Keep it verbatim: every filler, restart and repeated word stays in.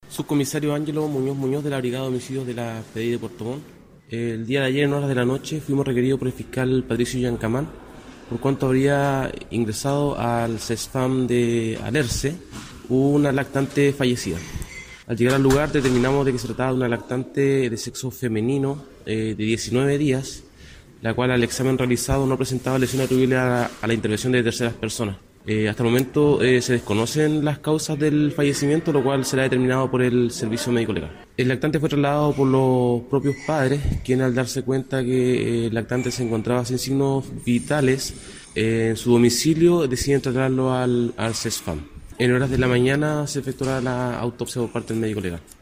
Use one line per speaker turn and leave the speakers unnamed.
Subcomisario Ángelo Muñoz Muñoz de la Brigada de Homicidios de la P D I de Puerto Montt. El día de ayer, en horas de la noche, fuimos requeridos por el fiscal Patricio Yancamán por cuanto habría ingresado al CESFAM de Alerce una lactante fallecida. Al llegar al lugar determinamos de que se trataba de una lactante de sexo femenino eh, de diecinueve días, la cual al examen realizado no presentaba lesiones atribuibles a la, a la intervención de terceras personas. Eh, hasta el momento eh, se desconocen las causas del fallecimiento, lo cual será determinado por el servicio médico legal. El lactante fue trasladado por los propios padres, quienes al darse cuenta que el lactante se encontraba sin signos vitales eh, en su domicilio, deciden trasladarlo al, al CESFAM. En horas de la mañana se efectuará la autopsia por parte del médico legal.